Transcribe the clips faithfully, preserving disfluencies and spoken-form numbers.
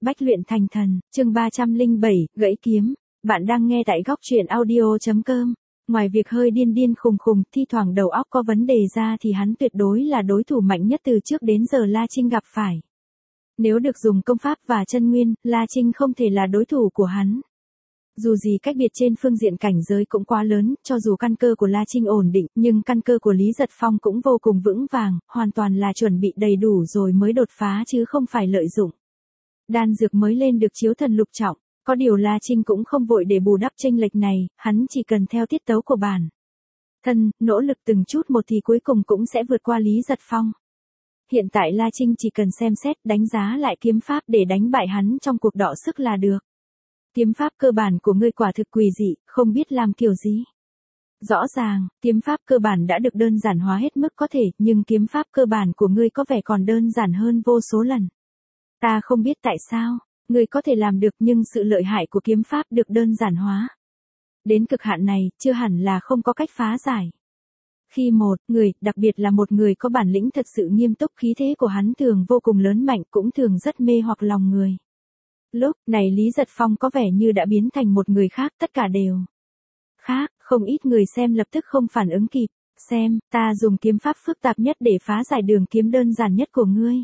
Bách luyện thành thần, chương ba trăm lẻ bảy, gãy kiếm. Bạn đang nghe tại góc truyện audio chấm com. Ngoài việc hơi điên điên khùng khùng, thi thoảng đầu óc có vấn đề ra thì hắn tuyệt đối là đối thủ mạnh nhất từ trước đến giờ La Trinh gặp phải. Nếu được dùng công pháp và chân nguyên, La Trinh không thể là đối thủ của hắn. Dù gì cách biệt trên phương diện cảnh giới cũng quá lớn, cho dù căn cơ của La Trinh ổn định, nhưng căn cơ của Lý Giật Phong cũng vô cùng vững vàng, hoàn toàn là chuẩn bị đầy đủ rồi mới đột phá chứ không phải lợi dụng. Đan dược mới lên được chiếu thần lục trọng, có điều La Trinh cũng không vội để bù đắp chênh lệch này, hắn chỉ cần theo tiết tấu của bản thân, nỗ lực từng chút một thì cuối cùng cũng sẽ vượt qua Lý Giật Phong. Hiện tại La Trinh chỉ cần xem xét, đánh giá lại kiếm pháp để đánh bại hắn trong cuộc đọ sức là được. Kiếm pháp cơ bản của ngươi quả thực quỷ dị, không biết làm kiểu gì. Rõ ràng, kiếm pháp cơ bản đã được đơn giản hóa hết mức có thể, nhưng kiếm pháp cơ bản của ngươi có vẻ còn đơn giản hơn vô số lần. Ta không biết tại sao, ngươi có thể làm được nhưng sự lợi hại của kiếm pháp được đơn giản hóa. Đến cực hạn này, chưa hẳn là không có cách phá giải. Khi một người, đặc biệt là một người có bản lĩnh thật sự nghiêm túc, khí thế của hắn thường vô cùng lớn mạnh, cũng thường rất mê hoặc lòng người. Lúc này Lý Giật Phong có vẻ như đã biến thành một người khác, tất cả đều khác, không ít người xem lập tức không phản ứng kịp. Xem, ta dùng kiếm pháp phức tạp nhất để phá giải đường kiếm đơn giản nhất của ngươi.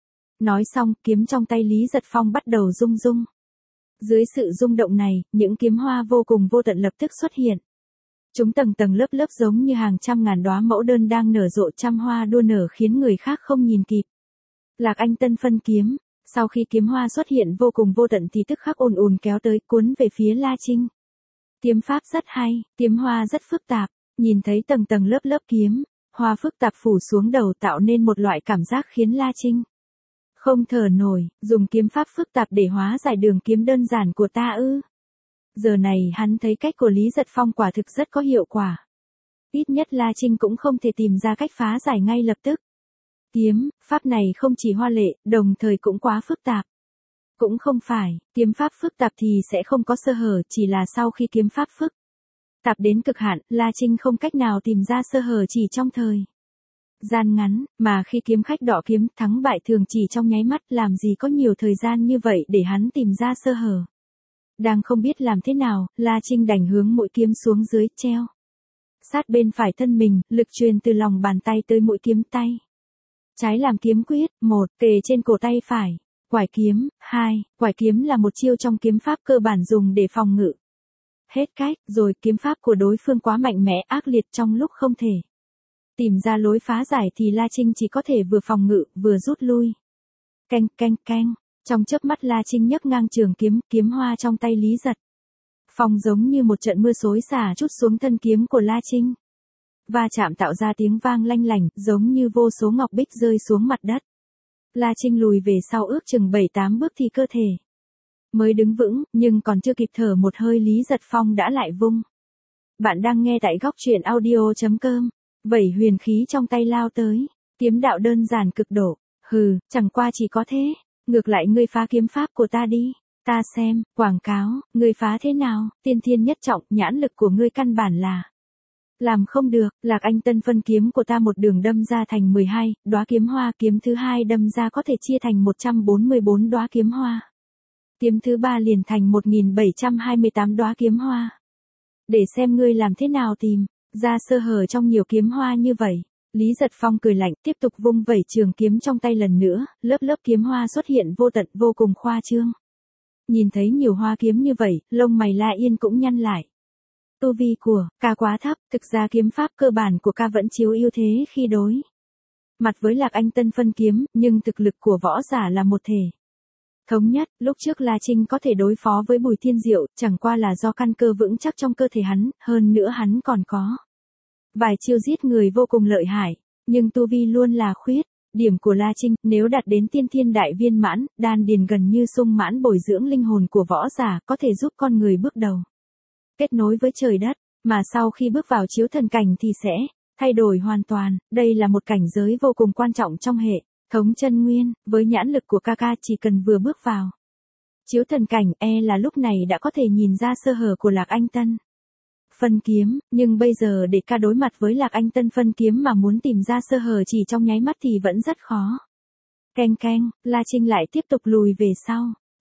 Nói xong, kiếm trong tay Lý Giật Phong bắt đầu rung rung. Dưới sự rung động này, những kiếm hoa vô cùng vô tận lập tức xuất hiện. Chúng tầng tầng lớp lớp giống như hàng trăm ngàn đóa mẫu đơn đang nở rộ, trăm hoa đua nở khiến người khác không nhìn kịp. Lạc Anh Tân phân kiếm. Sau khi kiếm hoa xuất hiện vô cùng vô tận thì tức khắc ùn ùn kéo tới, cuốn về phía La Trinh. Kiếm pháp rất hay, kiếm hoa rất phức tạp, nhìn thấy tầng tầng lớp lớp kiếm hoa phức tạp phủ xuống đầu tạo nên một loại cảm giác khiến La Trinh không thở nổi. Dùng kiếm pháp phức tạp để hóa giải đường kiếm đơn giản của ta ư? Giờ này hắn thấy cách của Lý Giật Phong quả thực rất có hiệu quả. Ít nhất La Trinh cũng không thể tìm ra cách phá giải ngay lập tức. Kiếm pháp này không chỉ hoa lệ, đồng thời cũng quá phức tạp. Cũng không phải, kiếm pháp phức tạp thì sẽ không có sơ hở, chỉ là sau khi kiếm pháp phức tạp đến cực hạn, La Trinh không cách nào tìm ra sơ hở chỉ trong thời gian ngắn, mà khi kiếm khách đọ kiếm, thắng bại thường chỉ trong nháy mắt, làm gì có nhiều thời gian như vậy để hắn tìm ra sơ hở. Đang không biết làm thế nào, La Trinh đành hướng mũi kiếm xuống dưới, treo sát bên phải thân mình, lực truyền từ lòng bàn tay tới mũi kiếm tay trái làm kiếm quyết. Một, kề trên cổ tay phải. Quải kiếm. Hai, quải kiếm là một chiêu trong kiếm pháp cơ bản dùng để phòng ngự. Hết cách, rồi kiếm pháp của đối phương quá mạnh mẽ, ác liệt, trong lúc không thể tìm ra lối phá giải thì La Trinh chỉ có thể vừa phòng ngự, vừa rút lui. Canh canh canh, trong chớp mắt La Trinh nhấc ngang trường kiếm, kiếm hoa trong tay Lý Giật Phong giống như một trận mưa xối xả trút xuống thân kiếm của La Trinh. Va chạm tạo ra tiếng vang lanh lảnh, giống như vô số ngọc bích rơi xuống mặt đất. La Trinh lùi về sau ước chừng bảy tám bước thì cơ thể mới đứng vững, nhưng còn chưa kịp thở một hơi Lý Giật Phong đã lại vung. Bạn đang nghe tại góc truyện audio chấm com. Vẩy huyền khí trong tay lao tới, kiếm đạo đơn giản cực độ. Hừ, chẳng qua chỉ có thế, ngược lại ngươi phá kiếm pháp của ta đi. Ta xem, quảng cáo, ngươi phá thế nào, tiên thiên nhất trọng, nhãn lực của ngươi căn bản là làm không được. Lạc Anh Tân phân kiếm của ta một đường đâm ra thành mười hai đóa kiếm hoa, kiếm thứ hai đâm ra có thể chia thành một trăm bốn mươi bốn đóa kiếm hoa. Kiếm thứ ba liền thành một nghìn bảy trăm hai mươi tám đóa kiếm hoa. Để xem ngươi làm thế nào tìm ra sơ hở trong nhiều kiếm hoa như vậy. Lý Giật Phong cười lạnh, tiếp tục vung vẩy trường kiếm trong tay lần nữa, lớp lớp kiếm hoa xuất hiện vô tận, vô cùng khoa trương. Nhìn thấy nhiều hoa kiếm như vậy, lông mày La Yên cũng nhăn lại. Tu vi của ca quá thấp, thực ra kiếm pháp cơ bản của ca vẫn chiếu ưu thế khi đối mặt với Lạc Anh Tân phân kiếm, nhưng thực lực của võ giả là một thể thống nhất. Lúc trước La Trinh có thể đối phó với Bùi Thiên Diệu, chẳng qua là do căn cơ vững chắc trong cơ thể hắn, hơn nữa hắn còn có vài chiêu giết người vô cùng lợi hại, nhưng tu vi luôn là khuyết điểm của La Trinh. Nếu đạt đến tiên thiên đại viên mãn, đan điền gần như sung mãn, bồi dưỡng linh hồn của võ giả, có thể giúp con người bước đầu kết nối với trời đất, mà sau khi bước vào chiếu thần cảnh thì sẽ thay đổi hoàn toàn. Đây là một cảnh giới vô cùng quan trọng trong hệ thống chân nguyên, với nhãn lực của ca ca chỉ cần vừa bước vào chiếu thần cảnh, e là lúc này đã có thể nhìn ra sơ hở của Lạc Anh Tân phân kiếm, nhưng bây giờ để ca đối mặt với Lạc Anh Tân phân kiếm mà muốn tìm ra sơ hở chỉ trong nháy mắt thì vẫn rất khó. Keng keng, La Trinh lại tiếp tục lùi về sau.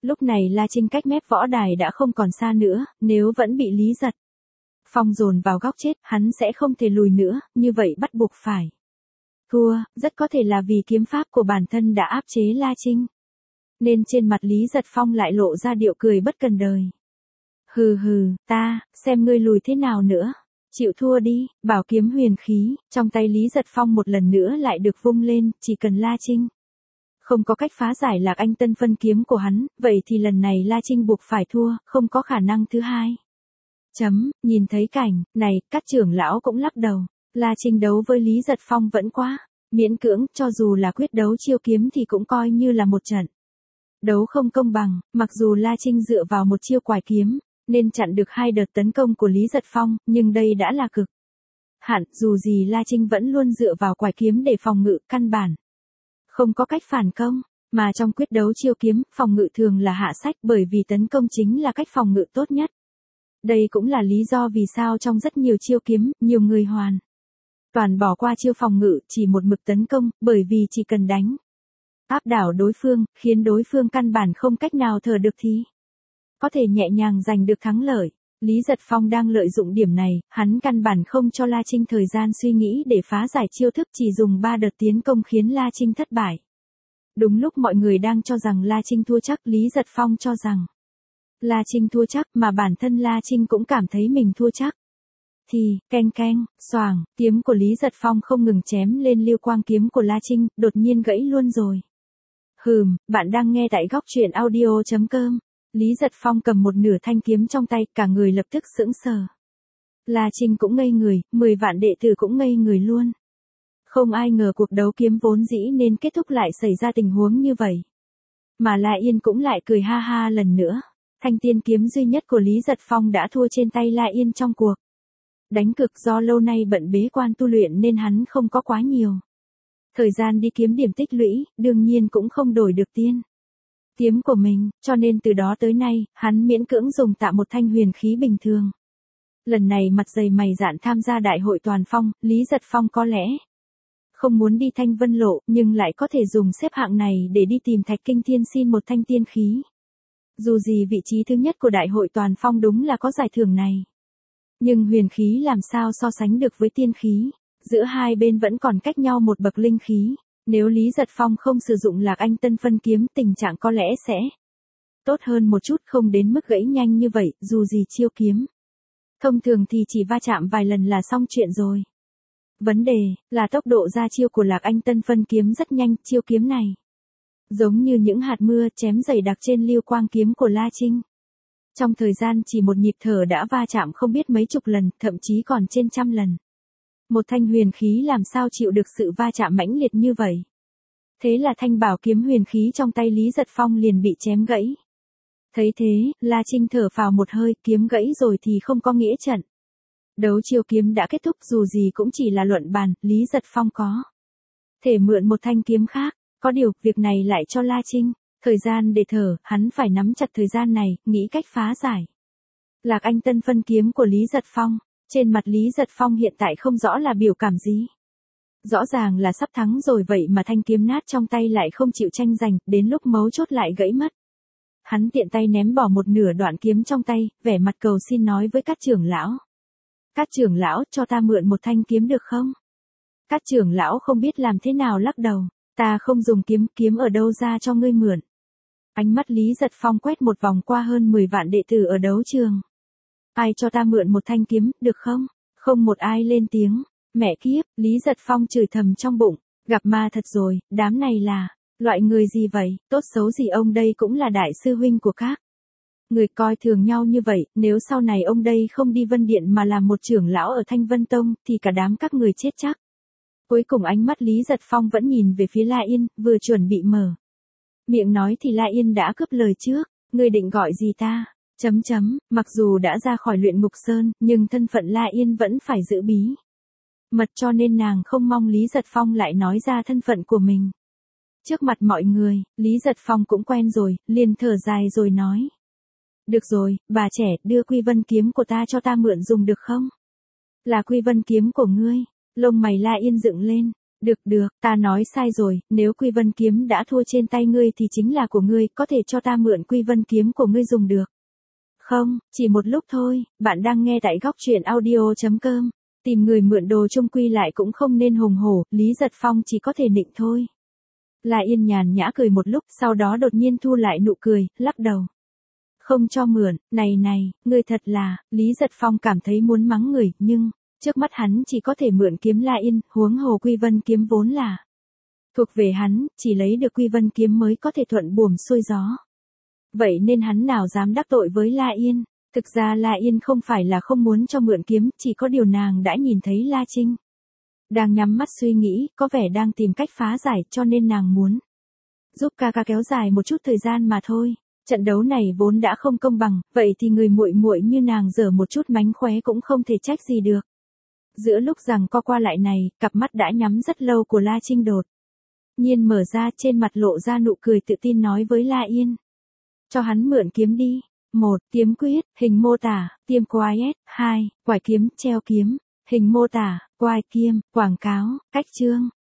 Lúc này La Trinh cách mép võ đài đã không còn xa nữa, nếu vẫn bị Lý Giật Phong dồn vào góc chết, hắn sẽ không thể lùi nữa, như vậy bắt buộc phải thua, rất có thể là vì kiếm pháp của bản thân đã áp chế La Trinh. Nên trên mặt Lý Giật Phong lại lộ ra điệu cười bất cần đời. Hừ hừ, ta, xem ngươi lùi thế nào nữa. Chịu thua đi, bảo kiếm huyền khí, trong tay Lý Giật Phong một lần nữa lại được vung lên, chỉ cần La Trinh không có cách phá giải Lạc Anh Tân phân kiếm của hắn, vậy thì lần này La Trinh buộc phải thua, không có khả năng thứ hai. Chấm, nhìn thấy cảnh này, các trưởng lão cũng lắc đầu. La Trinh đấu với Lý Giật Phong vẫn quá miễn cưỡng, cho dù là quyết đấu chiêu kiếm thì cũng coi như là một trận đấu không công bằng, mặc dù La Trinh dựa vào một chiêu quải kiếm, nên chặn được hai đợt tấn công của Lý Giật Phong, nhưng đây đã là cực hạn, dù gì La Trinh vẫn luôn dựa vào quải kiếm để phòng ngự, căn bản không có cách phản công, mà trong quyết đấu chiêu kiếm, phòng ngự thường là hạ sách bởi vì tấn công chính là cách phòng ngự tốt nhất. Đây cũng là lý do vì sao trong rất nhiều chiêu kiếm, nhiều người hoàn toàn bỏ qua chiêu phòng ngự, chỉ một mực tấn công, bởi vì chỉ cần đánh áp đảo đối phương, khiến đối phương căn bản không cách nào thở được thì có thể nhẹ nhàng giành được thắng lợi. Lý Giật Phong đang lợi dụng điểm này, hắn căn bản không cho La Trinh thời gian suy nghĩ để phá giải chiêu thức, chỉ dùng ba đợt tiến công khiến La Trinh thất bại. Đúng lúc mọi người đang cho rằng La Trinh thua chắc, Lý Giật Phong cho rằng La Trinh thua chắc, mà bản thân La Trinh cũng cảm thấy mình thua chắc. Thì, keng keng, xoàng, kiếm của Lý Giật Phong không ngừng chém lên lưu quang kiếm của La Trinh, đột nhiên gãy luôn rồi. Hừm, bạn đang nghe tại góc truyện audio chấm com. Lý Giật Phong cầm một nửa thanh kiếm trong tay, cả người lập tức sững sờ. La Trinh cũng ngây người, mười vạn đệ tử cũng ngây người luôn. Không ai ngờ cuộc đấu kiếm vốn dĩ nên kết thúc lại xảy ra tình huống như vậy. Mà La Yên cũng lại cười ha ha lần nữa. Thanh tiên kiếm duy nhất của Lý Giật Phong đã thua trên tay La Yên trong cuộc đánh cực, do lâu nay bận bế quan tu luyện nên hắn không có quá nhiều thời gian đi kiếm điểm tích lũy, đương nhiên cũng không đổi được tiên kiếm của mình, cho nên từ đó tới nay, hắn miễn cưỡng dùng tạm một thanh huyền khí bình thường. Lần này mặt dày mày dạn tham gia đại hội toàn phong, Lý Giật Phong có lẽ không muốn đi Thanh Vân Lộ, nhưng lại có thể dùng xếp hạng này để đi tìm Thạch Kinh Thiên xin một thanh tiên khí. Dù gì vị trí thứ nhất của đại hội toàn phong đúng là có giải thưởng này. Nhưng huyền khí làm sao so sánh được với tiên khí, giữa hai bên vẫn còn cách nhau một bậc linh khí. Nếu Lý Giật Phong không sử dụng Lạc Anh Tân phân kiếm, tình trạng có lẽ sẽ tốt hơn một chút, không đến mức gãy nhanh như vậy, dù gì chiêu kiếm thông thường thì chỉ va chạm vài lần là xong chuyện rồi. Vấn đề là tốc độ ra chiêu của Lạc Anh Tân phân kiếm rất nhanh, chiêu kiếm này giống như những hạt mưa chém dày đặc trên lưu quang kiếm của La Trinh. Trong thời gian chỉ một nhịp thở đã va chạm không biết mấy chục lần, thậm chí còn trên trăm lần. Một thanh huyền khí làm sao chịu được sự va chạm mãnh liệt như vậy. Thế là thanh bảo kiếm huyền khí trong tay Lý Giật Phong liền bị chém gãy. Thấy thế, La Trinh thở phào một hơi, kiếm gãy rồi thì không có nghĩa trận đấu chiêu kiếm đã kết thúc, dù gì cũng chỉ là luận bàn, Lý Giật Phong có thể mượn một thanh kiếm khác. Có điều, việc này lại cho La Trinh thời gian để thở, hắn phải nắm chặt thời gian này, nghĩ cách phá giải Lạc Anh Tân phân kiếm của Lý Giật Phong. Trên mặt Lý Giật Phong hiện tại không rõ là biểu cảm gì. Rõ ràng là sắp thắng rồi vậy mà thanh kiếm nát trong tay lại không chịu tranh giành, đến lúc mấu chốt lại gãy mất. Hắn tiện tay ném bỏ một nửa đoạn kiếm trong tay, vẻ mặt cầu xin nói với các trưởng lão. Các trưởng lão, cho ta mượn một thanh kiếm được không? Các trưởng lão không biết làm thế nào lắc đầu. Ta không dùng kiếm, kiếm ở đâu ra cho ngươi mượn. Ánh mắt Lý Giật Phong quét một vòng qua hơn mười vạn đệ tử ở đấu trường. Ai cho ta mượn một thanh kiếm, được không? Không một ai lên tiếng. Mẹ kiếp, Lý Giật Phong chửi thầm trong bụng. Gặp ma thật rồi, đám này là loại người gì vậy, tốt xấu gì ông đây cũng là đại sư huynh của các người coi thường nhau như vậy, nếu sau này ông đây không đi Vân Điện mà làm một trưởng lão ở Thanh Vân Tông, thì cả đám các người chết chắc. Cuối cùng ánh mắt Lý Giật Phong vẫn nhìn về phía La Yên, vừa chuẩn bị mở miệng nói thì La Yên đã cướp lời trước. Ngươi định gọi gì ta? Chấm chấm, mặc dù đã ra khỏi luyện ngục sơn, nhưng thân phận La Yên vẫn phải giữ bí mật, cho nên nàng không mong Lý Giật Phong lại nói ra thân phận của mình trước mặt mọi người. Lý Giật Phong cũng quen rồi, liền thở dài rồi nói. Được rồi, bà trẻ, đưa Quy Vân kiếm của ta cho ta mượn dùng được không? Là Quy Vân kiếm của ngươi? Lông mày La Yên dựng lên. Được được, ta nói sai rồi, nếu Quy Vân kiếm đã thua trên tay ngươi thì chính là của ngươi, có thể cho ta mượn Quy Vân kiếm của ngươi dùng được. Không, chỉ một lúc thôi, bạn đang nghe tại góc truyện audio.com. Tìm người mượn đồ chung quy lại cũng không nên hùng hổ, Lý Giật Phong chỉ có thể nịnh thôi. La Yên nhàn nhã cười một lúc, sau đó đột nhiên thu lại nụ cười, lắc đầu. Không cho mượn, này này, ngươi thật là, Lý Giật Phong cảm thấy muốn mắng người, nhưng, trước mắt hắn chỉ có thể mượn kiếm La Yên, huống hồ Quy Vân kiếm vốn là thuộc về hắn, chỉ lấy được Quy Vân kiếm mới có thể thuận buồm xuôi gió. Vậy nên hắn nào dám đắc tội với La Yên. Thực ra La Yên không phải là không muốn cho mượn kiếm, chỉ có điều nàng đã nhìn thấy La Trinh đang nhắm mắt suy nghĩ, có vẻ đang tìm cách phá giải, cho nên nàng muốn giúp ca ca kéo dài một chút thời gian mà thôi. Trận đấu này vốn đã không công bằng, vậy thì người muội muội như nàng dở một chút mánh khóe cũng không thể trách gì được. Giữa lúc rằng co qua lại này, cặp mắt đã nhắm rất lâu của La Trinh đột nhiên mở ra, trên mặt lộ ra nụ cười tự tin nói với La Yên. Cho hắn mượn kiếm đi. một. Kiếm quyết, hình mô tả, tiêm quiet. hai. Quải kiếm, treo kiếm, hình mô tả, quai kiêm, quảng cáo, cách chương.